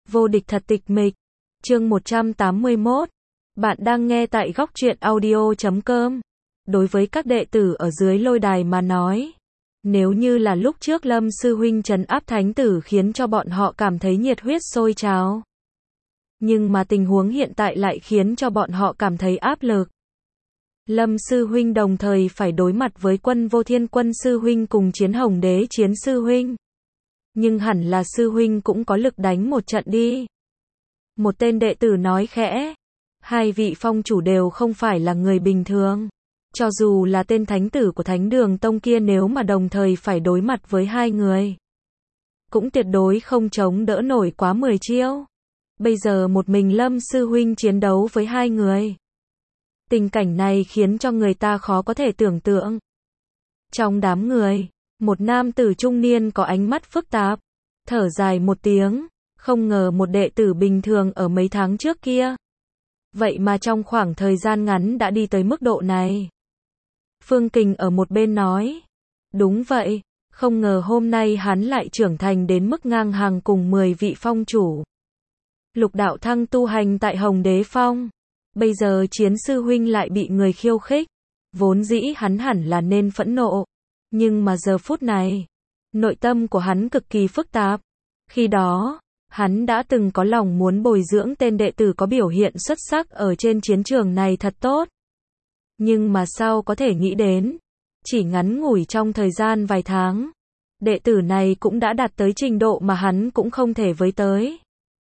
Vô địch thật tịch mịch. Chương 181. Bạn đang nghe tại góc truyện audio.com. Đối với các đệ tử ở dưới lôi đài mà nói, nếu như là lúc trước Lâm sư huynh trấn áp thánh tử khiến cho bọn họ cảm thấy nhiệt huyết sôi trào, nhưng mà tình huống hiện tại lại khiến cho bọn họ cảm thấy áp lực. Lâm sư huynh đồng thời phải đối mặt với Quân Vô Thiên Quân sư huynh cùng Chiến Hồng Đế Chiến sư huynh. Nhưng hẳn là sư huynh cũng có lực đánh một trận đi. Một tên đệ tử nói khẽ. Hai vị phong chủ đều không phải là người bình thường. Cho dù là tên thánh tử của Thánh Đường Tông kia, nếu mà đồng thời phải đối mặt với hai người, cũng tuyệt đối không chống đỡ nổi quá 10 chiêu. Bây giờ một mình Lâm sư huynh chiến đấu với hai người. Tình cảnh này khiến cho người ta khó có thể tưởng tượng. Trong đám người, một nam tử trung niên có ánh mắt phức tạp, thở dài một tiếng, không ngờ một đệ tử bình thường ở mấy tháng trước kia, vậy mà trong khoảng thời gian ngắn đã đi tới mức độ này. Phương Kình ở một bên nói, đúng vậy, không ngờ hôm nay hắn lại trưởng thành đến mức ngang hàng cùng 10 vị phong chủ. Lục Đạo Thăng tu hành tại Hồng Đế Phong, bây giờ Chiến sư huynh lại bị người khiêu khích, vốn dĩ hắn hẳn là nên phẫn nộ, nhưng mà giờ phút này, nội tâm của hắn cực kỳ phức tạp. Khi đó, hắn đã từng có lòng muốn bồi dưỡng tên đệ tử có biểu hiện xuất sắc ở trên chiến trường này thật tốt. Nhưng mà sao có thể nghĩ đến, chỉ ngắn ngủi trong thời gian vài tháng, đệ tử này cũng đã đạt tới trình độ mà hắn cũng không thể với tới.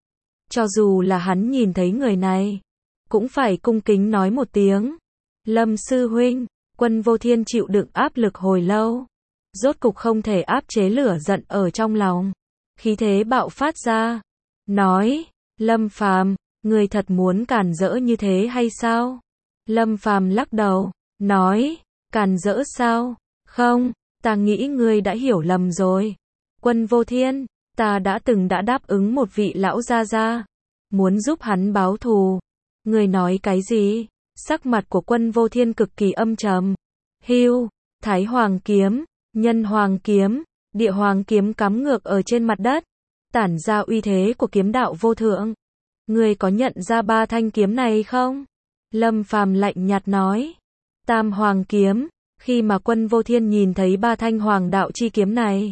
Cho dù là hắn nhìn thấy người này, cũng phải cung kính nói một tiếng. Lâm sư huynh, Quân Vô Thiên chịu đựng áp lực hồi lâu, rốt cục không thể áp chế lửa giận ở trong lòng, khí thế bạo phát ra, nói, Lâm Phàm, ngươi thật muốn càn rỡ như thế hay sao? Lâm Phàm lắc đầu, nói, càn rỡ sao? Không, ta nghĩ ngươi đã hiểu lầm rồi. Quân Vô Thiên, ta đã đáp ứng một vị lão gia gia, muốn giúp hắn báo thù. Ngươi nói cái gì? Sắc mặt của Quân Vô Thiên cực kỳ âm trầm. Hưu, Thái Hoàng kiếm, Nhân Hoàng kiếm, Địa Hoàng kiếm cắm ngược ở trên mặt đất, tản ra uy thế của kiếm đạo vô thượng. Ngươi có nhận ra ba thanh kiếm này không? Lâm Phàm lạnh nhạt nói. Tam Hoàng kiếm. Khi mà Quân Vô Thiên nhìn thấy ba thanh hoàng đạo chi kiếm này,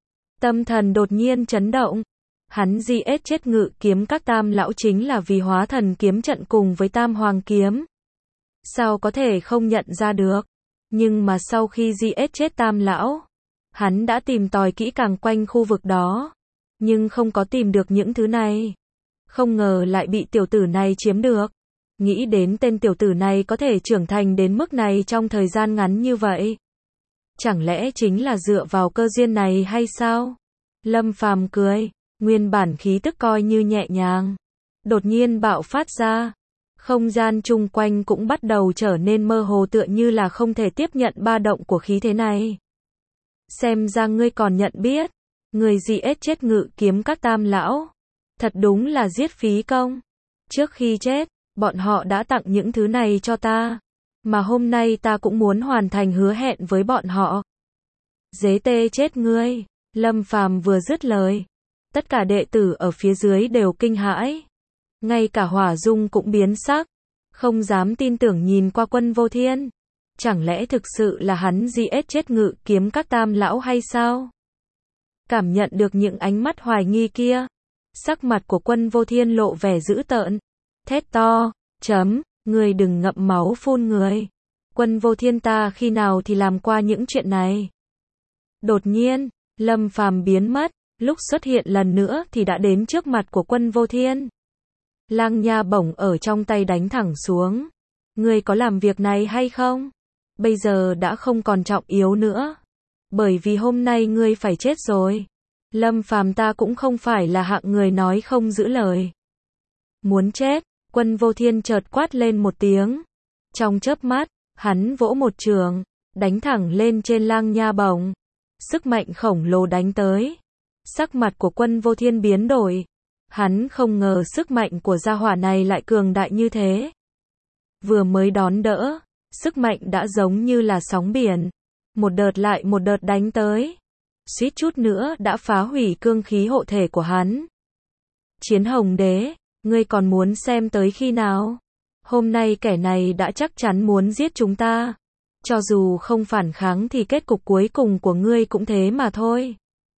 tâm thần đột nhiên chấn động. Hắn giết chết Ngự kiếm các tam lão chính là vì hóa thần kiếm trận cùng với Tam Hoàng kiếm. Sao có thể không nhận ra được? Nhưng mà sau khi giết chết tam lão, hắn đã tìm tòi kỹ càng quanh khu vực đó, nhưng không có tìm được những thứ này. Không ngờ lại bị tiểu tử này chiếm được. Nghĩ đến tên tiểu tử này có thể trưởng thành đến mức này trong thời gian ngắn như vậy, chẳng lẽ chính là dựa vào cơ duyên này hay sao? Lâm Phàm cười, nguyên bản khí tức coi như nhẹ nhàng, đột nhiên bạo phát ra. Không gian chung quanh cũng bắt đầu trở nên mơ hồ, tựa như là không thể tiếp nhận ba động của khí thế này. Xem ra ngươi còn nhận biết, người giết chết Ngự kiếm các tam lão, thật đúng là giết phí công. Trước khi chết, bọn họ đã tặng những thứ này cho ta, mà hôm nay ta cũng muốn hoàn thành hứa hẹn với bọn họ. Dế tê chết ngươi. Lâm Phàm vừa dứt lời, tất cả đệ tử ở phía dưới đều kinh hãi. Ngay cả Hỏa Dung cũng biến sắc, không dám tin tưởng nhìn qua Quân Vô Thiên. Chẳng lẽ thực sự là hắn giết chết Ngự kiếm các tam lão hay sao? Cảm nhận được những ánh mắt hoài nghi kia, sắc mặt của Quân Vô Thiên lộ vẻ dữ tợn, thét to, ngươi đừng ngậm máu phun người. Quân Vô Thiên, ta khi nào thì làm qua những chuyện này? Đột nhiên, Lâm Phàm biến mất, lúc xuất hiện lần nữa thì đã đến trước mặt của Quân Vô Thiên. Lang nha bổng ở trong tay đánh thẳng xuống. Ngươi có làm việc này hay không? Bây giờ đã không còn trọng yếu nữa, bởi vì hôm nay ngươi phải chết rồi. Lâm Phàm, ta cũng không phải là hạng người nói không giữ lời. Muốn chết? Quân Vô Thiên chợt quát lên một tiếng. Trong chớp mắt, hắn vỗ một trường, đánh thẳng lên trên lang nha bổng. Sức mạnh khổng lồ đánh tới. Sắc mặt của Quân Vô Thiên biến đổi. Hắn không ngờ sức mạnh của gia hỏa này lại cường đại như thế. Vừa mới đón đỡ, sức mạnh đã giống như là sóng biển, một đợt lại một đợt đánh tới, suýt chút nữa đã phá hủy cương khí hộ thể của hắn. Chiến Hồng Đế, ngươi còn muốn xem tới khi nào? Hôm nay kẻ này đã chắc chắn muốn giết chúng ta. Cho dù không phản kháng thì kết cục cuối cùng của ngươi cũng thế mà thôi.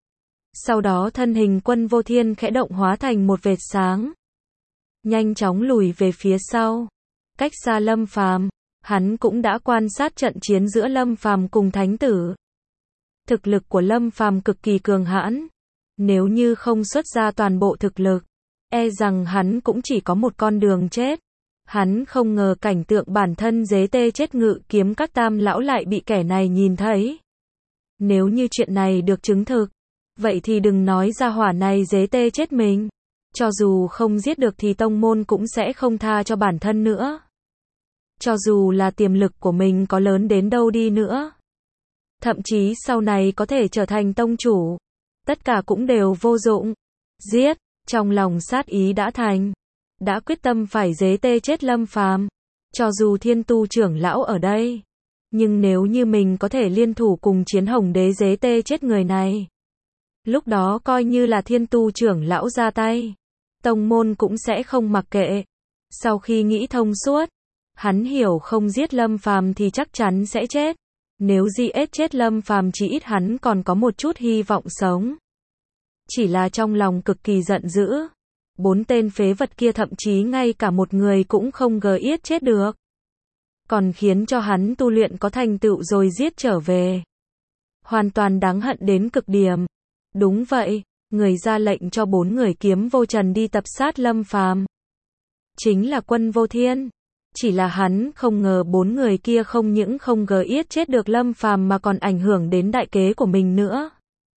Sau đó thân hình Quân Vô Thiên khẽ động hóa thành một vệt sáng. Nhanh chóng lùi về phía sau. Cách xa Lâm Phàm, hắn cũng đã quan sát trận chiến giữa Lâm Phàm cùng Thánh Tử. Thực lực của Lâm Phàm cực kỳ cường hãn. Nếu như không xuất ra toàn bộ thực lực, e rằng hắn cũng chỉ có một con đường chết. Hắn không ngờ cảnh tượng bản thân dế tê chết ngự kiếm các tam lão lại bị kẻ này nhìn thấy. Nếu như chuyện này được chứng thực, vậy thì đừng nói ra hỏa này dế tê chết mình. Cho dù không giết được thì tông môn cũng sẽ không tha cho bản thân nữa. Cho dù là tiềm lực của mình có lớn đến đâu đi nữa, thậm chí sau này có thể trở thành tông chủ, tất cả cũng đều vô dụng. Giết, trong lòng sát ý đã thành, đã quyết tâm phải dế tê chết Lâm Phàm. Cho dù Thiên Tu trưởng lão ở đây, nhưng nếu như mình có thể liên thủ cùng Chiến Hồng Đế dế tê chết người này, lúc đó coi như là Thiên Tu trưởng lão ra tay, tông môn cũng sẽ không mặc kệ. Sau khi nghĩ thông suốt, hắn hiểu không giết Lâm Phàm thì chắc chắn sẽ chết. Nếu giết chết Lâm Phàm chỉ ít hắn còn có một chút hy vọng sống. Chỉ là trong lòng cực kỳ giận dữ. 4 tên phế vật kia thậm chí ngay cả một người cũng không giết chết được. Còn khiến cho hắn tu luyện có thành tựu rồi giết trở về. Hoàn toàn đáng hận đến cực điểm. Đúng vậy, người ra lệnh cho 4 người kiếm vô trần đi tập sát Lâm Phàm chính là Quân Vô Thiên. Chỉ là hắn không ngờ 4 người kia không những không giết chết được Lâm Phàm mà còn ảnh hưởng đến đại kế của mình nữa.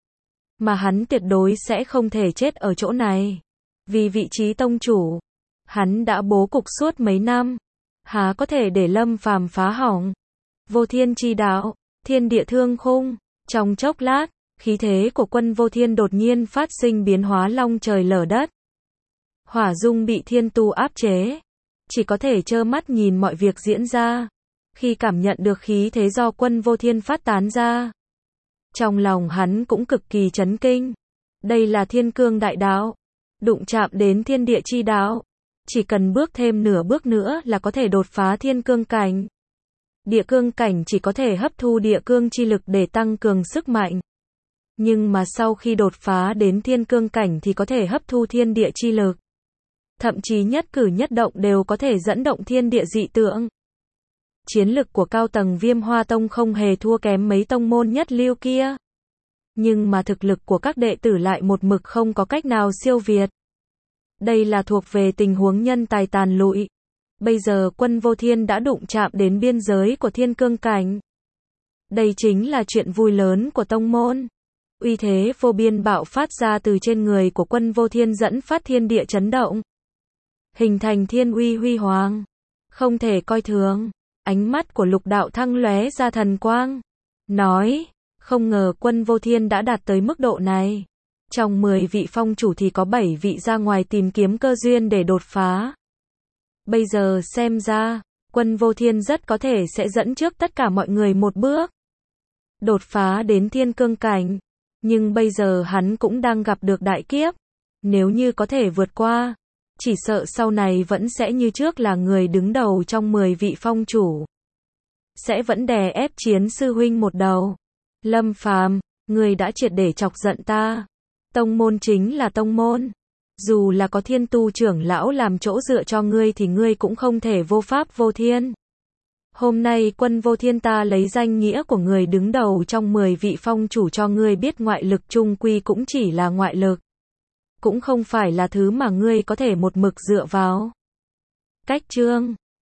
Mà hắn tuyệt đối sẽ không thể chết ở chỗ này. Vì vị trí tông chủ, hắn đã bố cục suốt mấy năm, há có thể để Lâm Phàm phá hỏng. Vô Thiên chi đạo, thiên địa thương khung. Trong chốc lát, khí thế của Quân Vô Thiên đột nhiên phát sinh biến hóa long trời lở đất. Hỏa dung bị thiên tu áp chế, chỉ có thể trơ mắt nhìn mọi việc diễn ra. Khi cảm nhận được khí thế do Quân Vô Thiên phát tán ra, trong lòng hắn cũng cực kỳ chấn kinh. Đây là Thiên Cương Đại Đạo, đụng chạm đến thiên địa chi đạo, chỉ cần bước thêm nửa bước nữa là có thể đột phá thiên cương cảnh. Địa cương cảnh chỉ có thể hấp thu địa cương chi lực để tăng cường sức mạnh. Nhưng mà sau khi đột phá đến thiên cương cảnh thì có thể hấp thu thiên địa chi lực. Thậm chí nhất cử nhất động đều có thể dẫn động thiên địa dị tượng. Chiến lực của cao tầng Viêm Hoa Tông không hề thua kém mấy tông môn nhất lưu kia. Nhưng mà thực lực của các đệ tử lại một mực không có cách nào siêu việt. Đây là thuộc về tình huống nhân tài tàn lụi. Bây giờ Quân Vô Thiên đã đụng chạm đến biên giới của thiên cương cảnh. Đây chính là chuyện vui lớn của tông môn. Uy thế vô biên bạo phát ra từ trên người của Quân Vô Thiên dẫn phát thiên địa chấn động. Hình thành thiên uy huy hoàng. Không thể coi thường. Ánh mắt của Lục Đạo Thăng lóe ra thần quang. Nói, không ngờ Quân Vô Thiên đã đạt tới mức độ này. Trong 10 vị phong chủ thì có 7 vị ra ngoài tìm kiếm cơ duyên để đột phá. Bây giờ xem ra, Quân Vô Thiên rất có thể sẽ dẫn trước tất cả mọi người một bước. Đột phá đến thiên cương cảnh. Nhưng bây giờ hắn cũng đang gặp được đại kiếp. Nếu như có thể vượt qua, chỉ sợ sau này vẫn sẽ như trước là người đứng đầu trong 10 vị phong chủ. Sẽ vẫn đè ép Chiến sư huynh một đầu. Lâm Phàm, người đã triệt để chọc giận ta. Tông môn chính là tông môn. Dù là có Thiên Tu trưởng lão làm chỗ dựa cho ngươi thì ngươi cũng không thể vô pháp vô thiên. Hôm nay Quân Vô Thiên ta lấy danh nghĩa của người đứng đầu trong 10 vị phong chủ cho ngươi biết ngoại lực chung quy cũng chỉ là ngoại lực. Cũng không phải là thứ mà ngươi có thể một mực dựa vào. Cách chương